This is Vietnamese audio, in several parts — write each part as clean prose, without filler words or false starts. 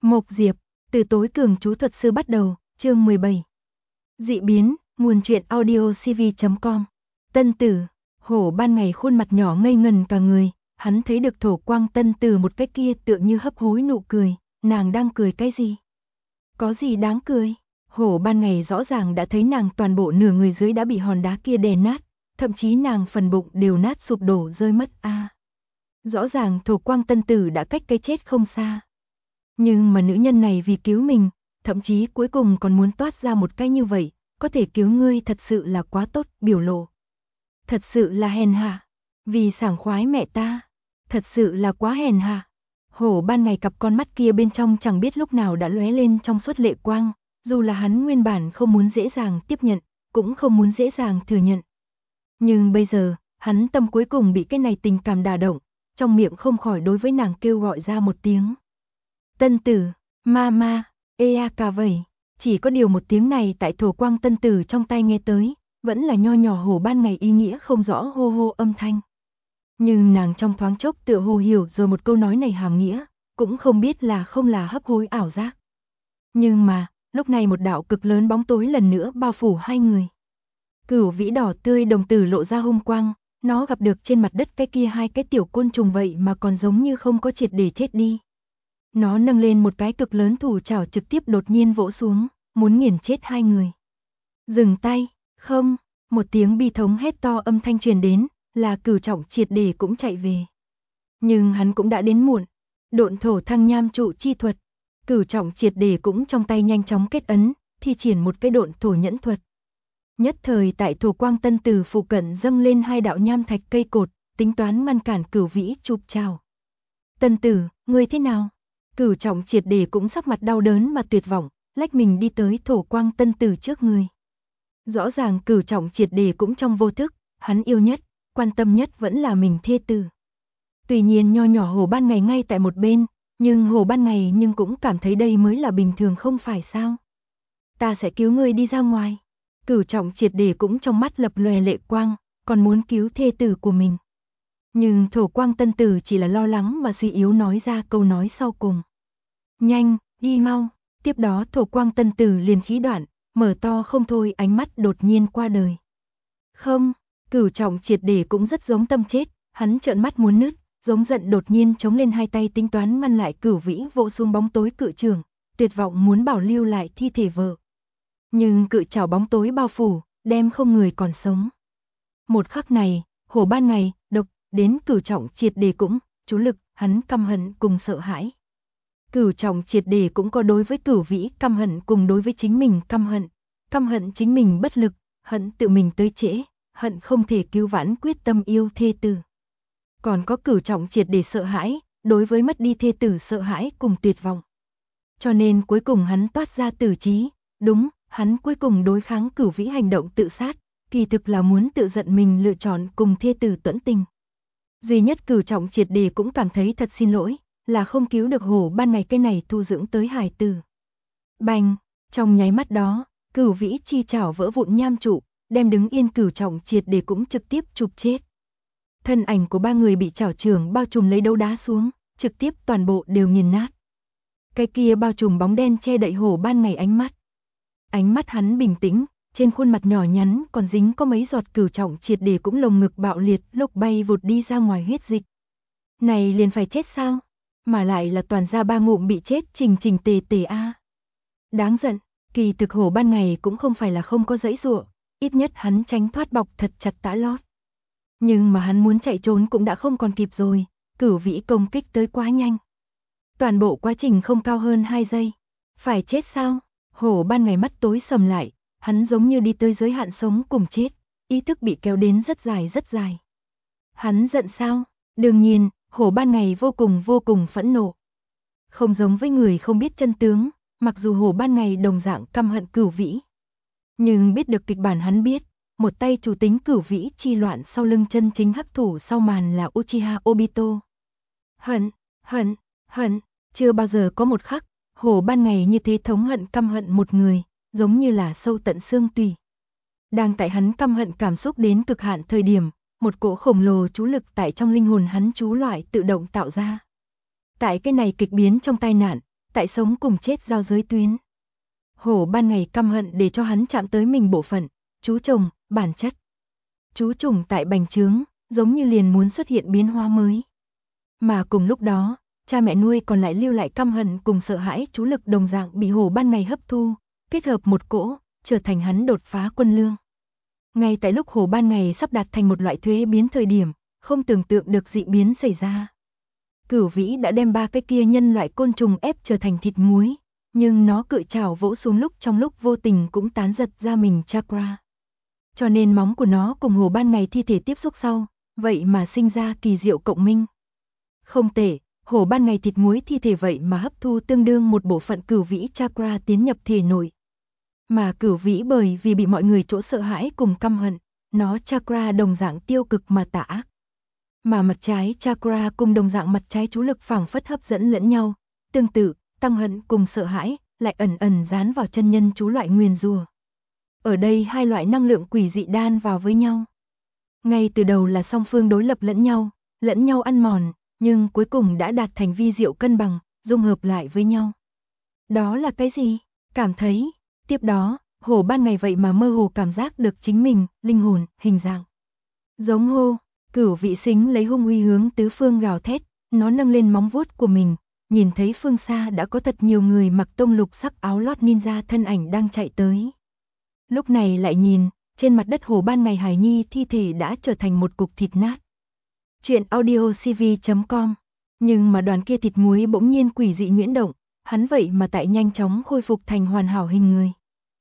Mộc Diệp, từ tối cường chú thuật sư bắt đầu, chương 17. Dị biến, nguồn truyện audio cv.com. Tân Tử, hổ ban ngày khuôn mặt nhỏ ngây ngần cả người, hắn thấy được Thổ Quang Tân Tử một cái kia tựa như hấp hối nụ cười, nàng đang cười cái gì? Có gì đáng cười? Hổ ban ngày rõ ràng đã thấy nàng toàn bộ nửa người dưới đã bị hòn đá kia đè nát, thậm chí nàng phần bụng đều nát sụp đổ rơi mất a. Rõ ràng Thổ Quang Tân Tử đã cách cái chết không xa. Nhưng mà nữ nhân này vì cứu mình, thậm chí cuối cùng còn muốn toát ra một cái như vậy, có thể cứu ngươi thật sự là quá tốt, biểu lộ. Thật sự là hèn hạ, vì sảng khoái mẹ ta, thật sự là quá hèn hạ. Hổ ban ngày cặp con mắt kia bên trong chẳng biết lúc nào đã lóe lên trong suốt lệ quang, dù là hắn nguyên bản không muốn dễ dàng tiếp nhận, cũng không muốn dễ dàng thừa nhận. Nhưng bây giờ, hắn tâm cuối cùng bị cái này tình cảm đả động, trong miệng không khỏi đối với nàng kêu gọi ra một tiếng. Tân Tử, ma, ea cà vẩy, chỉ có điều một tiếng này tại Thổ Quang Tân Tử trong tai nghe tới, vẫn là nho nhỏ hổ ban ngày ý nghĩa không rõ hô hô âm thanh. Nhưng nàng trong thoáng chốc tựa hồ hiểu rồi một câu nói này hàm nghĩa, cũng không biết là không là hấp hối ảo giác. Nhưng mà, lúc này một đạo cực lớn bóng tối lần nữa bao phủ hai người. Cửu vĩ đỏ tươi đồng tử lộ ra hung quang, nó gặp được trên mặt đất cái kia hai cái tiểu côn trùng vậy mà còn giống như không có triệt để chết đi. Nó nâng lên một cái cực lớn thủ chảo trực tiếp đột nhiên vỗ xuống, muốn nghiền chết hai người. Dừng tay, không, một tiếng bi thống hét to âm thanh truyền đến, là Cửu Trọng triệt để cũng chạy về. Nhưng hắn cũng đã đến muộn, độn thổ thăng nham trụ chi thuật. Cửu Trọng triệt để cũng trong tay nhanh chóng kết ấn, thi triển một cái độn thổ nhẫn thuật. Nhất thời tại Thổ Quang Tân Tử phụ cận dâng lên hai đạo nham thạch cây cột, tính toán ngăn cản Cửu Vĩ chụp chào. Tân Tử, ngươi thế nào? Cửu Trọng triệt để cũng sắc mặt đau đớn mà tuyệt vọng, lách mình đi tới Thổ Quang Tân Tử trước người. Rõ ràng Cửu Trọng triệt để cũng trong vô thức, hắn yêu nhất, quan tâm nhất vẫn là mình thê tử. Tuy nhiên nho nhỏ hổ ban ngày ngay tại một bên, nhưng hổ ban ngày nhưng cũng cảm thấy đây mới là bình thường không phải sao? Ta sẽ cứu ngươi đi ra ngoài. Cửu Trọng triệt để cũng trong mắt lập lòe lệ quang, còn muốn cứu thê tử của mình. Nhưng Thổ Quang Tân Tử chỉ là lo lắng mà suy yếu nói ra câu nói sau cùng. Nhanh, đi mau. Tiếp đó Thổ Quang Tân Tử liền khí đoạn, mở to không thôi ánh mắt đột nhiên qua đời. Không, Cửu Trọng triệt để cũng rất giống tâm chết, hắn trợn mắt muốn nứt, giống giận đột nhiên chống lên hai tay tính toán ngăn lại Cửu Vĩ vỗ xuống bóng tối cự trường, tuyệt vọng muốn bảo lưu lại thi thể vợ. Nhưng cự chảo bóng tối bao phủ, đem không người còn sống. Một khắc này, hổ ban ngày, độc, đến Cửu Trọng triệt để cũng, chú lực, hắn căm hận cùng sợ hãi. Cửu Trọng triệt để cũng có đối với Cửu Vĩ căm hận cùng đối với chính mình căm hận chính mình bất lực, hận tự mình tới trễ, hận không thể cứu vãn quyết tâm yêu thê tử. Còn có Cửu Trọng triệt để sợ hãi, đối với mất đi thê tử sợ hãi cùng tuyệt vọng. Cho nên cuối cùng hắn toát ra tử trí, đúng, hắn cuối cùng đối kháng Cửu Vĩ hành động tự sát, kỳ thực là muốn tự giận mình lựa chọn cùng thê tử tuẫn tình. Duy nhất Cửu Trọng triệt để cũng cảm thấy thật xin lỗi, là không cứu được hổ ban ngày cái này thu dưỡng tới hài tử. Bành, trong nháy mắt đó, Cửu Vĩ chi chảo vỡ vụn nham trụ, đem đứng yên Cửu Trọng triệt để cũng trực tiếp chụp chết. Thân ảnh của ba người bị chảo trường bao trùm lấy đấu đá xuống, trực tiếp toàn bộ đều nghiền nát. Cái kia bao trùm bóng đen che đậy hổ ban ngày ánh mắt. Ánh mắt hắn bình tĩnh, trên khuôn mặt nhỏ nhắn còn dính có mấy giọt Cửu Trọng triệt để cũng lồng ngực bạo liệt lúc bay vụt đi ra ngoài huyết dịch. Này liền phải chết sao? Mà lại là toàn ra ba ngụm bị chết trình tề tề a. Đáng giận, kỳ thực hổ ban ngày cũng không phải là không có giãy giụa, ít nhất hắn tránh thoát bọc thật chặt tã lót. Nhưng mà hắn muốn chạy trốn cũng đã không còn kịp rồi, Cửu Vĩ công kích tới quá nhanh. Toàn bộ quá trình không cao hơn 2 giây. Phải chết sao? Hổ ban ngày mắt tối sầm lại, hắn giống như đi tới giới hạn sống cùng chết, ý thức bị kéo đến rất dài rất dài. Hắn giận sao? Đương nhiên, hổ ban ngày vô cùng phẫn nộ. Không giống với người không biết chân tướng, mặc dù hổ ban ngày đồng dạng căm hận Cửu Vĩ. Nhưng biết được kịch bản hắn biết, một tay chủ tính Cửu Vĩ chi loạn sau lưng chân chính hắc thủ sau màn là Uchiha Obito. Hận, chưa bao giờ có một khắc, hổ ban ngày như thế thống hận căm hận một người, giống như là sâu tận xương tủy. Đang tại hắn căm hận cảm xúc đến cực hạn thời điểm, một cỗ khổng lồ chú lực tại trong linh hồn hắn chú loại tự động tạo ra. Tại cái này kịch biến trong tai nạn, tại sống cùng chết giao giới tuyến. Hổ ban ngày căm hận để cho hắn chạm tới mình bộ phận, chú chồng, bản chất. Chú trùng tại bành trướng, giống như liền muốn xuất hiện biến hóa mới. Mà cùng lúc đó, cha mẹ nuôi còn lại lưu lại căm hận cùng sợ hãi chú lực đồng dạng bị hổ ban ngày hấp thu, kết hợp một cỗ, trở thành hắn đột phá quân lương. Ngay tại lúc hổ ban ngày sắp đạt thành một loại thuế biến thời điểm, không tưởng tượng được dị biến xảy ra. Cửu Vĩ đã đem 3 cái kia nhân loại côn trùng ép trở thành thịt muối, nhưng nó cự trảo vỗ xuống trong lúc vô tình cũng tán giật ra mình chakra. Cho nên móng của nó cùng hổ ban ngày thi thể tiếp xúc sau, vậy mà sinh ra kỳ diệu cộng minh. Không tệ, hổ ban ngày thịt muối thi thể vậy mà hấp thu tương đương một bộ phận Cửu Vĩ chakra tiến nhập thể nội. Mà Cửu Vĩ bởi vì bị mọi người chỗ sợ hãi cùng căm hận, nó chakra đồng dạng tiêu cực mà tà ác. Mà mặt trái chakra cùng đồng dạng mặt trái chú lực phảng phất hấp dẫn lẫn nhau, tương tự, tăng hận cùng sợ hãi, lại ẩn ẩn dán vào chân nhân chú loại nguyền rủa. Ở đây hai loại năng lượng quỷ dị đan vào với nhau. Ngay từ đầu là song phương đối lập lẫn nhau ăn mòn, nhưng cuối cùng đã đạt thành vi diệu cân bằng, dung hợp lại với nhau. Đó là cái gì? Cảm thấy, tiếp đó, hổ ban ngày vậy mà mơ hồ cảm giác được chính mình, linh hồn, hình dạng. Giống hô, Cửu Vĩ xính lấy hung uy hướng tứ phương gào thét, nó nâng lên móng vuốt của mình, nhìn thấy phương xa đã có thật nhiều người mặc tông lục sắc áo lót ninja thân ảnh đang chạy tới. Lúc này lại nhìn, trên mặt đất hổ ban ngày hài nhi thi thể đã trở thành một cục thịt nát. Chuyện audiocv.com. Nhưng mà đoàn kia thịt muối bỗng nhiên quỷ dị nhuyễn động, hắn vậy mà tại nhanh chóng khôi phục thành hoàn hảo hình người.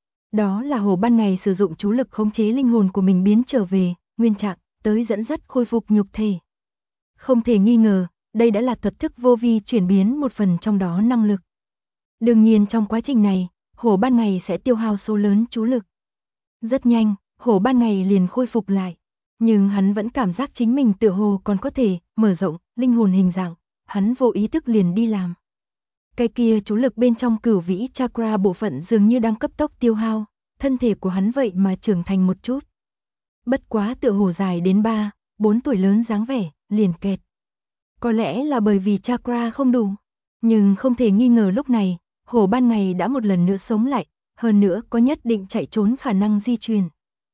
Đó là hổ ban ngày sử dụng chú lực khống chế linh hồn của mình biến trở về, nguyên trạng, tới dẫn dắt khôi phục nhục thể. Không thể nghi ngờ, đây đã là thuật thức vô vi chuyển biến một phần trong đó năng lực. Đương nhiên trong quá trình này, hổ ban ngày sẽ tiêu hao số lớn chú lực. Rất nhanh, hổ ban ngày liền khôi phục lại. Nhưng hắn vẫn cảm giác chính mình tựa hồ còn có thể mở rộng linh hồn hình dạng, hắn vô ý thức liền đi làm. Cái kia chú lực bên trong Cửu Vĩ chakra bộ phận dường như đang cấp tốc tiêu hao, thân thể của hắn vậy mà trưởng thành một chút. Bất quá tựa hồ dài đến 3, 4 tuổi lớn dáng vẻ, liền kẹt. Có lẽ là bởi vì chakra không đủ, nhưng không thể nghi ngờ lúc này, hổ ban ngày đã một lần nữa sống lại, hơn nữa có nhất định chạy trốn khả năng di truyền.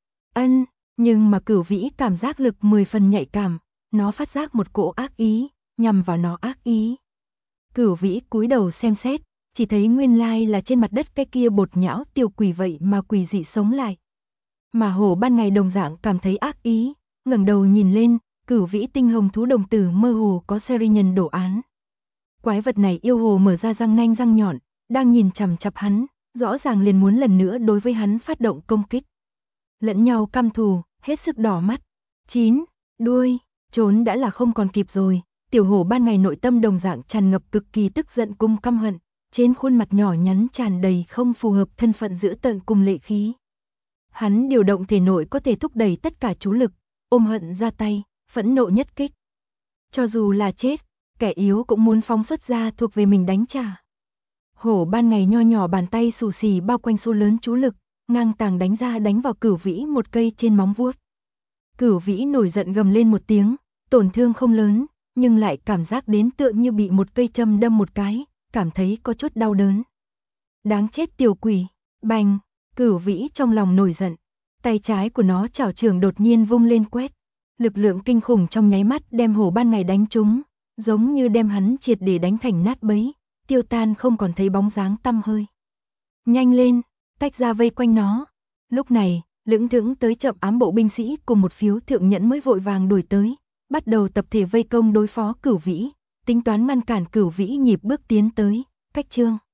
Nhưng mà Cửu Vĩ cảm giác lực 10 phần nhạy cảm, nó phát giác một cỗ ác ý, nhằm vào nó ác ý. Cửu Vĩ cúi đầu xem xét, chỉ thấy nguyên lai là trên mặt đất cái kia bột nhão tiểu quỷ vậy mà quỷ dị sống lại. Mà hổ ban ngày đồng dạng cảm thấy ác ý, ngẩng đầu nhìn lên, Cửu Vĩ tinh hồng thú đồng tử mơ hồ có seri nhân đồ án. Quái vật này yêu hồ mở ra răng nanh răng nhọn, đang nhìn chằm chằm hắn, rõ ràng liền muốn lần nữa đối với hắn phát động công kích. Lẫn nhau căm thù, hết sức đỏ mắt. 9. Đuôi, trốn đã là không còn kịp rồi, tiểu hổ ban ngày nội tâm đồng dạng tràn ngập cực kỳ tức giận cùng căm hận, trên khuôn mặt nhỏ nhắn tràn đầy không phù hợp thân phận dữ tợn cùng lệ khí. Hắn điều động thể nội có thể thúc đẩy tất cả chú lực, ôm hận ra tay, phẫn nộ nhất kích. Cho dù là chết, kẻ yếu cũng muốn phóng xuất ra thuộc về mình đánh trả. Hổ ban ngày nho nhỏ bàn tay xù xì bao quanh số lớn chú lực, ngang tàng đánh ra đánh vào Cửu Vĩ một cây trên móng vuốt. Cửu Vĩ nổi giận gầm lên một tiếng, tổn thương không lớn, nhưng lại cảm giác đến tựa như bị một cây châm đâm một cái, cảm thấy có chút đau đớn. Đáng chết tiểu quỷ, bành, Cửu Vĩ trong lòng nổi giận, tay trái của nó chảo trường đột nhiên vung lên quét, lực lượng kinh khủng trong nháy mắt đem hổ ban ngày đánh trúng, giống như đem hắn triệt để đánh thành nát bấy, tiêu tan không còn thấy bóng dáng tăm hơi. Nhanh lên, tách ra vây quanh nó. Lúc này, lững thững tới chậm ám bộ binh sĩ cùng một phiếu thượng nhẫn mới vội vàng đuổi tới, bắt đầu tập thể vây công đối phó Cửu Vĩ, tính toán ngăn cản Cửu Vĩ nhịp bước tiến tới, cách chương.